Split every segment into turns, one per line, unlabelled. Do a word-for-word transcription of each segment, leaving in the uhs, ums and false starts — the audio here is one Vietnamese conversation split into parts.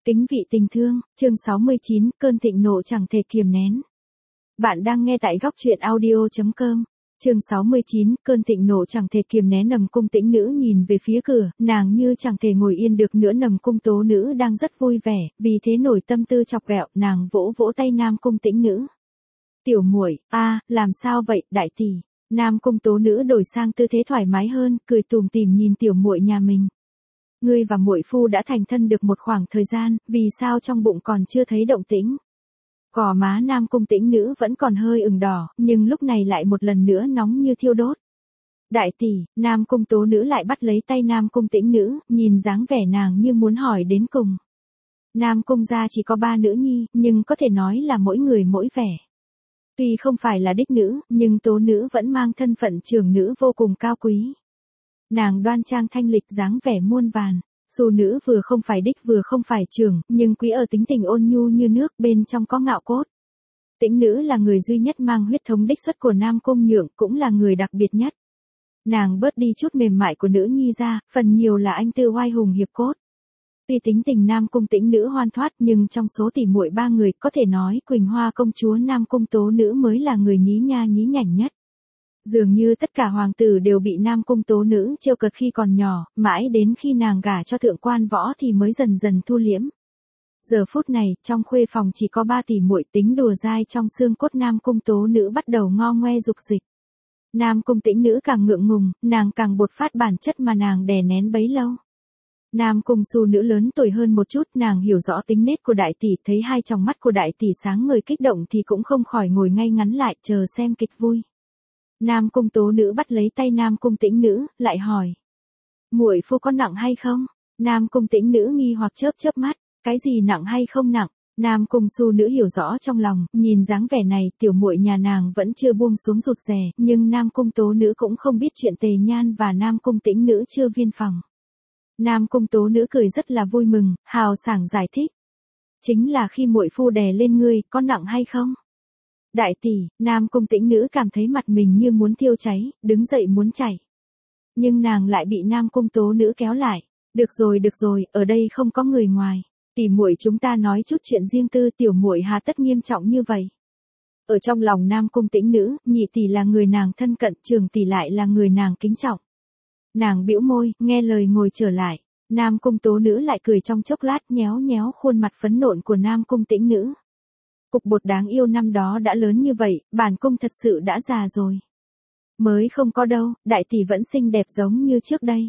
Kính vị tình thương, chương sáu mươi chín, cơn thịnh nộ chẳng thể kiềm nén. Bạn đang nghe tại góc truyện audio chấm com. Chương sáu mươi chín, cơn thịnh nộ chẳng thể kiềm nén. Nầm Cung Tĩnh Nữ nhìn về phía cửa, nàng như chẳng thể ngồi yên được nữa. Nầm Cung Tố Nữ đang rất vui vẻ, vì thế nổi tâm tư chọc ghẹo, nàng vỗ vỗ tay Nam Cung Tĩnh Nữ. Tiểu muội, a, làm sao vậy, đại tỷ? Nam Cung Tố Nữ đổi sang tư thế thoải mái hơn, cười tủm tỉm nhìn tiểu muội nhà mình. Ngươi và muội phu đã thành thân được một khoảng thời gian, vì sao trong bụng còn chưa thấy động tĩnh? Gò má Nam Cung Tĩnh Nữ vẫn còn hơi ửng đỏ, nhưng lúc này lại một lần nữa nóng như thiêu đốt. Đại tỷ, Nam Cung Tố Nữ lại bắt lấy tay Nam Cung Tĩnh Nữ, nhìn dáng vẻ nàng như muốn hỏi đến cùng. Nam Cung gia chỉ có ba nữ nhi, nhưng có thể nói là mỗi người mỗi vẻ. Tuy không phải là đích nữ, nhưng Tố Nữ vẫn mang thân phận trưởng nữ vô cùng cao quý. Nàng đoan trang thanh lịch, dáng vẻ muôn vàn. Dù nữ vừa không phải đích vừa không phải trưởng, nhưng quý ở tính tình ôn nhu như nước, bên trong có ngạo cốt. Tĩnh Nữ là người duy nhất mang huyết thống đích xuất của Nam Cung Nhượng, cũng là người đặc biệt nhất. Nàng bớt đi chút mềm mại của nữ nhi ra, phần nhiều là anh tư oai hùng hiệp cốt. Tuy tính tình Nam Cung Tĩnh Nữ hoan thoát, nhưng trong số tỷ muội ba người, có thể nói Quỳnh Hoa công chúa Nam Cung Tố Nữ mới là người nhí nha nhí nhảnh nhất. Dường như tất cả hoàng tử đều bị Nam Cung Tố Nữ trêu cợt khi còn nhỏ, mãi đến khi nàng gả cho thượng quan võ thì mới dần dần thu liễm. Giờ phút này, trong khuê phòng chỉ có ba tỷ muội, tính đùa dai trong xương cốt Nam Cung Tố Nữ bắt đầu ngo ngoe dục dịch. Nam Cung Tĩnh Nữ càng ngượng ngùng, nàng càng bột phát bản chất mà nàng đè nén bấy lâu. Nam Cung Su Nữ lớn tuổi hơn một chút, nàng hiểu rõ tính nết của đại tỷ, thấy hai tròng mắt của đại tỷ sáng ngời kích động thì cũng không khỏi ngồi ngay ngắn lại chờ xem kịch vui. Nam Cung Tố Nữ bắt lấy tay Nam Cung Tĩnh Nữ, lại hỏi. Muội phu có nặng hay không? Nam Cung Tĩnh Nữ nghi hoặc chớp chớp mắt, cái gì nặng hay không nặng? Nam Cung Su Nữ hiểu rõ trong lòng, nhìn dáng vẻ này, tiểu muội nhà nàng vẫn chưa buông xuống rụt rè, nhưng Nam Cung Tố Nữ cũng không biết chuyện Tề Nhan và Nam Cung Tĩnh Nữ chưa viên phòng. Nam Cung Tố Nữ cười rất là vui mừng, hào sảng giải thích. Chính là khi muội phu đè lên ngươi, có nặng hay không? Đại tỷ, Nam Cung Tĩnh Nữ cảm thấy mặt mình như muốn thiêu cháy, đứng dậy muốn chảy. Nhưng nàng lại bị Nam Cung Tố Nữ kéo lại. Được rồi được rồi, ở đây không có người ngoài. Tỷ muội chúng ta nói chút chuyện riêng tư, tiểu muội hà tất nghiêm trọng như vậy. Ở trong lòng Nam Cung Tĩnh Nữ, nhị tỷ là người nàng thân cận, trường tỷ lại là người nàng kính trọng. Nàng bĩu môi, nghe lời ngồi trở lại. Nam Cung Tố Nữ lại cười trong chốc lát, nhéo nhéo khuôn mặt phấn nộn của Nam Cung Tĩnh Nữ. Cục bột đáng yêu năm đó đã lớn như vậy, bản cung thật sự đã già rồi. Mới không có đâu, đại tỷ vẫn xinh đẹp giống như trước đây.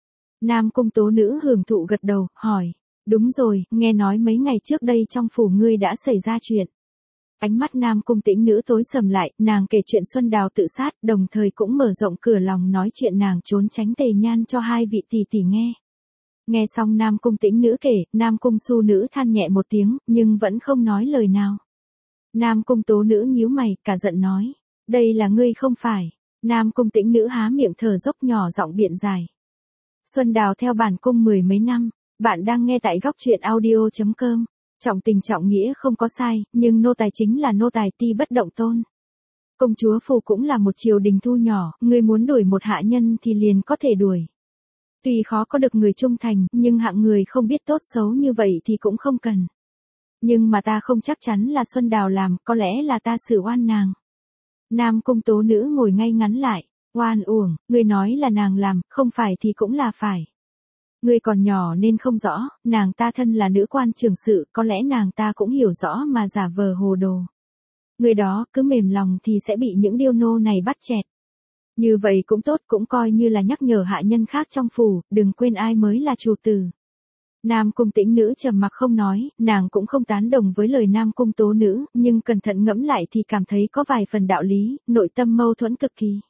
Nam Cung Tố Nữ hưởng thụ gật đầu, hỏi. Đúng rồi, nghe nói mấy ngày trước đây trong phủ ngươi đã xảy ra chuyện. Ánh mắt Nam Cung Tĩnh Nữ tối sầm lại, nàng kể chuyện Xuân Đào tự sát, đồng thời cũng mở rộng cửa lòng nói chuyện nàng trốn tránh Tề Nhan cho hai vị tỷ tỷ nghe. Nghe xong Nam Cung Tĩnh Nữ kể, Nam Cung Su Nữ than nhẹ một tiếng, nhưng vẫn không nói lời nào. Nam Cung Tố Nữ nhíu mày, cả giận nói. Đây là ngươi không phải. Nam Cung Tĩnh Nữ há miệng thở dốc nhỏ giọng biện giải. Xuân Đào theo bản cung mười mấy năm, bạn đang nghe tại góc truyện audio chấm com. Trọng tình trọng nghĩa không có sai, nhưng nô tài chính là nô tài, ti bất động tôn. Công chúa phủ cũng là một triều đình thu nhỏ, ngươi muốn đuổi một hạ nhân thì liền có thể đuổi. Tuy khó có được người trung thành, nhưng hạng người không biết tốt xấu như vậy thì cũng không cần. Nhưng mà ta không chắc chắn là Xuân Đào làm, có lẽ là ta xử oan nàng. Nam Cung Tố Nữ ngồi ngay ngắn lại. Oan uổng, ngươi nói là nàng làm, không phải thì cũng là phải. Ngươi còn nhỏ nên không rõ, nàng ta thân là nữ quan trường sự, có lẽ nàng ta cũng hiểu rõ mà giả vờ hồ đồ. Người đó cứ mềm lòng thì sẽ bị những điêu nô này bắt chẹt. Như vậy cũng tốt, cũng coi như là nhắc nhở hạ nhân khác trong phủ, đừng quên ai mới là chủ tử. Nam Cung Tĩnh Nữ trầm mặc không nói, nàng cũng không tán đồng với lời Nam Cung Tố Nữ, nhưng cẩn thận ngẫm lại thì cảm thấy có vài phần đạo lý, nội tâm mâu thuẫn cực kỳ.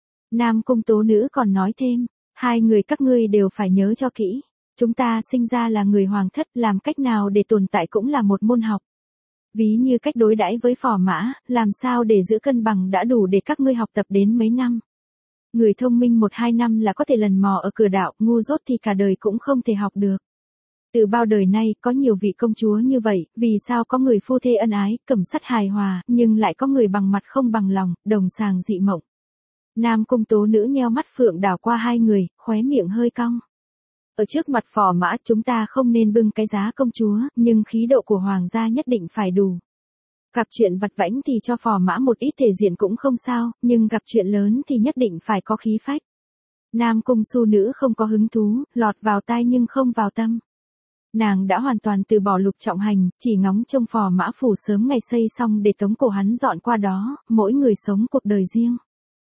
Nam Cung Tố Nữ còn nói thêm, hai người các ngươi đều phải nhớ cho kỹ, chúng ta sinh ra là người hoàng thất, làm cách nào để tồn tại cũng là một môn học. Ví như cách đối đãi với phò mã, làm sao để giữ cân bằng đã đủ để các ngươi học tập đến mấy năm. Người thông minh một hai năm là có thể lần mò ở cửa đạo, ngu dốt thì cả đời cũng không thể học được. Từ bao đời nay, có nhiều vị công chúa như vậy, vì sao có người phu thê ân ái, cẩm sắt hài hòa, nhưng lại có người bằng mặt không bằng lòng, đồng sàng dị mộng. Nam Cung Tố Nữ nheo mắt phượng đảo qua hai người, khóe miệng hơi cong. Ở trước mặt phò mã chúng ta không nên bưng cái giá công chúa, nhưng khí độ của hoàng gia nhất định phải đủ. Gặp chuyện vặt vãnh thì cho phò mã một ít thể diện cũng không sao, nhưng gặp chuyện lớn thì nhất định phải có khí phách. Nam cung Su nữ không có hứng thú, lọt vào tai nhưng không vào tâm. Nàng đã hoàn toàn từ bỏ Lục Trọng Hành, chỉ ngóng trông phò mã phủ sớm ngày xây xong để tống cổ hắn dọn qua đó, mỗi người sống cuộc đời riêng.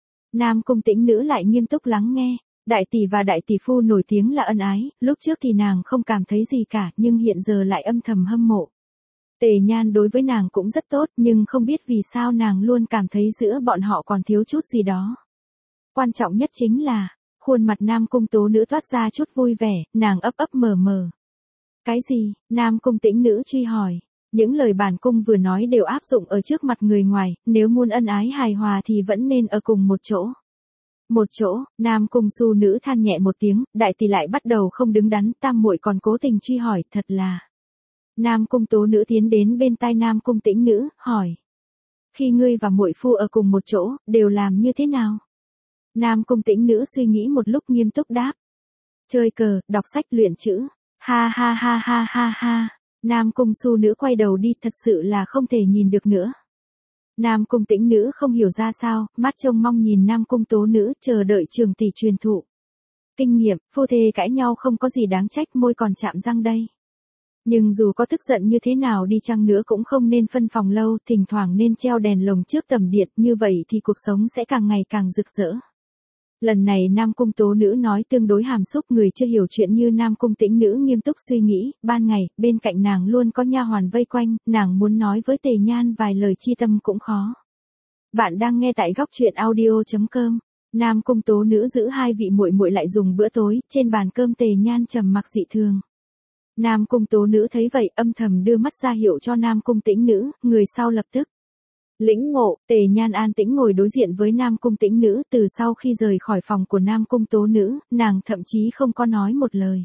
Nam cung Tĩnh nữ lại nghiêm túc lắng nghe. Đại tỷ và đại tỷ phu nổi tiếng là ân ái, lúc trước thì nàng không cảm thấy gì cả, nhưng hiện giờ lại âm thầm hâm mộ. Tề Nhan đối với nàng cũng rất tốt, nhưng không biết vì sao nàng luôn cảm thấy giữa bọn họ còn thiếu chút gì đó. Quan trọng nhất chính là, khuôn mặt Nam cung Tố nữ toát ra chút vui vẻ, nàng ấp ấp mờ mờ. Cái gì? Nam cung Tĩnh nữ truy hỏi. Những lời bản cung vừa nói đều áp dụng ở trước mặt người ngoài, nếu muốn ân ái hài hòa thì vẫn nên ở cùng một chỗ. Một chỗ, Nam cung Su nữ than nhẹ một tiếng, đại tỷ lại bắt đầu không đứng đắn, tam muội còn cố tình truy hỏi, thật là. Nam cung Tố nữ tiến đến bên tai Nam cung Tĩnh nữ, hỏi. Khi ngươi và muội phu ở cùng một chỗ, đều làm như thế nào? Nam cung Tĩnh nữ suy nghĩ một lúc nghiêm túc đáp. Chơi cờ, đọc sách luyện chữ. Ha ha ha ha ha ha. Nam cung Su nữ quay đầu đi, thật sự là không thể nhìn được nữa. Nam cung Tĩnh nữ không hiểu ra sao, mắt trông mong nhìn Nam cung Tố nữ, chờ đợi trường tỷ truyền thụ. Kinh nghiệm, phu thê cãi nhau không có gì đáng trách, môi còn chạm răng đây. Nhưng dù có tức giận như thế nào đi chăng nữa cũng không nên phân phòng lâu, thỉnh thoảng nên treo đèn lồng trước tầm điện, như vậy thì cuộc sống sẽ càng ngày càng rực rỡ. Lần này Nam cung Tố nữ nói tương đối hàm xúc, người chưa hiểu chuyện như Nam cung Tĩnh nữ nghiêm túc suy nghĩ, ban ngày, bên cạnh nàng luôn có nha hoàn vây quanh, nàng muốn nói với Tề Nhan vài lời chi tâm cũng khó. Bạn đang nghe tại góc truyện audio chấm com. Nam cung Tố nữ giữ hai vị muội muội lại dùng bữa tối, trên bàn cơm Tề Nhan trầm mặc dị thường. Nam cung Tố nữ thấy vậy, âm thầm đưa mắt ra hiệu cho Nam cung Tĩnh nữ, người sau lập tức lĩnh ngộ. Tề Nhan an tĩnh ngồi đối diện với Nam cung Tĩnh nữ, từ sau khi rời khỏi phòng của Nam cung Tố nữ, nàng thậm chí không có nói một lời.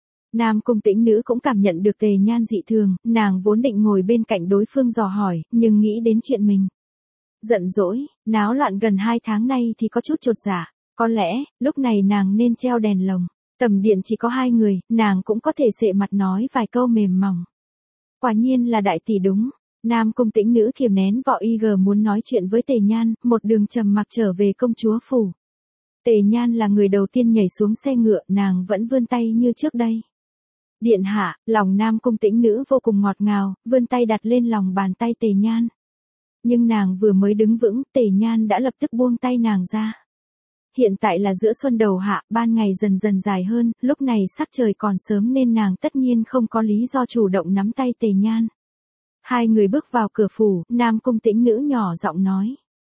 Nam cung Tĩnh nữ cũng cảm nhận được Tề Nhan dị thường, nàng vốn định ngồi bên cạnh đối phương dò hỏi, nhưng nghĩ đến chuyện mình giận dỗi, náo loạn gần hai tháng nay thì có chút chột dạ, có lẽ, lúc này nàng nên treo đèn lồng. Tầm điện chỉ có hai người, nàng cũng có thể sệ mặt nói vài câu mềm mỏng. Quả nhiên là đại tỷ đúng. Nam cung Tĩnh nữ kiềm nén vỏ y gờ muốn nói chuyện với Tề Nhan, một đường trầm mặc trở về công chúa phủ. Tề Nhan là người đầu tiên nhảy xuống xe ngựa, nàng vẫn vươn tay như trước đây. Điện hạ, lòng Nam cung Tĩnh nữ vô cùng ngọt ngào, vươn tay đặt lên lòng bàn tay Tề Nhan. Nhưng nàng vừa mới đứng vững, Tề Nhan đã lập tức buông tay nàng ra. Hiện tại là giữa xuân đầu hạ, ban ngày dần dần dài hơn, lúc này sắc trời còn sớm nên nàng tất nhiên không có lý do chủ động nắm tay Tề Nhan. Hai người bước vào cửa phủ, Nam cung Tĩnh nữ nhỏ giọng nói.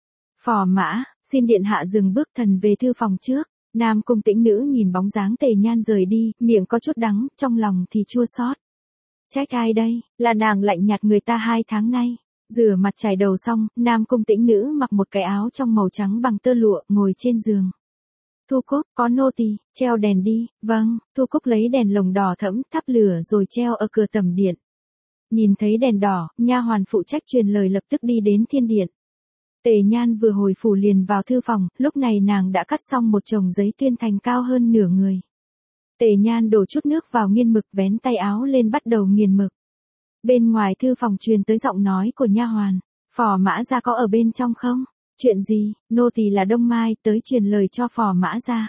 Phò mã, xin điện hạ dừng bước, thần về thư phòng trước. Nam cung Tĩnh nữ nhìn bóng dáng Tề Nhan rời đi, miệng có chút đắng, trong lòng thì chua xót. Trách ai đây, là nàng lạnh nhạt người ta hai tháng nay. Rửa mặt chải đầu xong, Nam cung Tĩnh nữ mặc một cái áo trong màu trắng bằng tơ lụa, ngồi trên giường. Thu Cúc, có nô tỳ, treo đèn đi. Vâng, Thu Cúc lấy đèn lồng đỏ thẫm, thắp lửa rồi treo ở cửa tầm điện. Nhìn thấy đèn đỏ, nha hoàn phụ trách truyền lời lập tức đi đến thiên điện. Tề Nhan vừa hồi phủ liền vào thư phòng, lúc này nàng đã cắt xong một chồng giấy tuyên thành cao hơn nửa người. Tề Nhan đổ chút nước vào nghiên mực, vén tay áo lên bắt đầu nghiền mực. Bên ngoài thư phòng truyền tới giọng nói của nha hoàn. Phò mã gia có ở bên trong không? Chuyện gì? Nô tỳ là Đông Mai, tới truyền lời cho phò mã gia.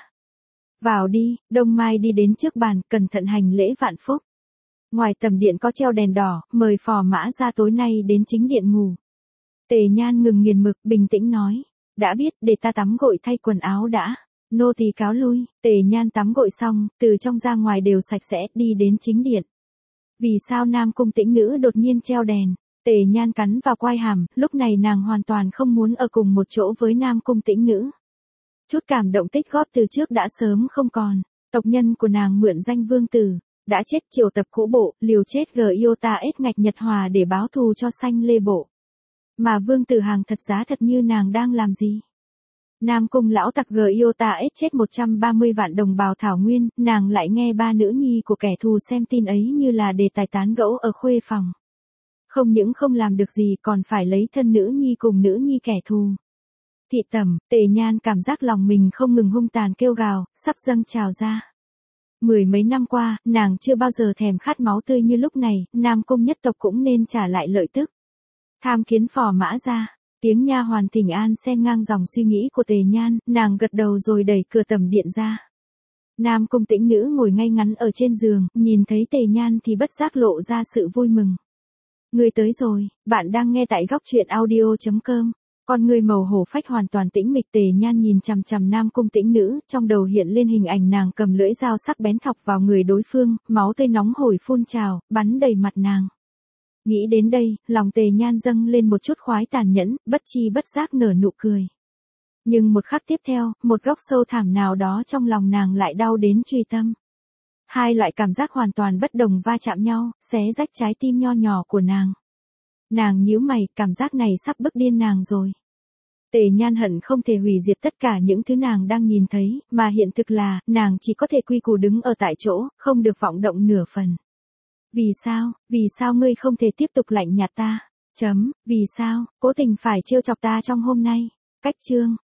Vào đi. Đông Mai đi đến trước bàn, cẩn thận hành lễ vạn phúc. Ngoài tầm điện có treo đèn đỏ, mời phò mã gia tối nay đến chính điện ngủ. Tề Nhan ngừng nghiền mực, bình tĩnh nói. Đã biết, để ta tắm gội thay quần áo đã. Nô tỳ cáo lui. Tề Nhan tắm gội xong, từ trong ra ngoài đều sạch sẽ, đi đến chính điện. Vì sao Nam cung Tĩnh nữ đột nhiên treo đèn? Tề Nhan cắn vào quai hàm, lúc này nàng hoàn toàn không muốn ở cùng một chỗ với Nam cung Tĩnh nữ. Chút cảm động tích góp từ trước đã sớm không còn. Tộc nhân của nàng mượn danh vương tử, đã chết triều tập cũ bộ, liều chết g iota s ngạch Nhật Hòa để báo thù cho Xanh Lê bộ. Mà vương tử hàng thật giá thật như nàng đang làm gì? Nam cung lão tặc g iota s chết một trăm ba mươi vạn đồng bào thảo nguyên, nàng lại nghe ba nữ nhi của kẻ thù xem tin ấy như là đề tài tán gẫu ở khuê phòng. Không những không làm được gì còn phải lấy thân nữ nhi cùng nữ nhi kẻ thù. Thị tẩm, Tề Nhan cảm giác lòng mình không ngừng hung tàn kêu gào, sắp dâng trào ra. Mười mấy năm qua, nàng chưa bao giờ thèm khát máu tươi như lúc này, Nam Cung nhất tộc cũng nên trả lại lợi tức. Tham kiến phò mã ra, tiếng nha hoàn thỉnh an xen ngang dòng suy nghĩ của Tề Nhan, nàng gật đầu rồi đẩy cửa tầm điện ra. Nam Cung Tĩnh Nữ ngồi ngay ngắn ở trên giường, nhìn thấy Tề Nhan thì bất giác lộ ra sự vui mừng. Người tới rồi, bạn đang nghe tại góc truyện audio chấm com. Con người màu hổ phách hoàn toàn tĩnh mịch. Tề Nhan nhìn chằm chằm Nam Cung Tĩnh Nữ, trong đầu hiện lên hình ảnh nàng cầm lưỡi dao sắc bén thọc vào người đối phương, máu tươi nóng hổi phun trào, bắn đầy mặt nàng. Nghĩ đến đây, lòng Tề Nhan dâng lên một chút khoái tàn nhẫn, bất chi bất giác nở nụ cười. Nhưng một khắc tiếp theo, một góc sâu thẳm nào đó trong lòng nàng lại đau đến truy tâm. Hai loại cảm giác hoàn toàn bất đồng va chạm nhau, xé rách trái tim nho nhỏ của nàng. Nàng nhíu mày, cảm giác này sắp bức điên nàng rồi. Tề Nhan hận không thể hủy diệt tất cả những thứ nàng đang nhìn thấy, mà hiện thực là, nàng chỉ có thể quy củ đứng ở tại chỗ, không được vọng động nửa phần. Vì sao, vì sao ngươi không thể tiếp tục lạnh nhạt ta? Chấm, vì sao, cố tình phải trêu chọc ta trong hôm nay? Cách chương.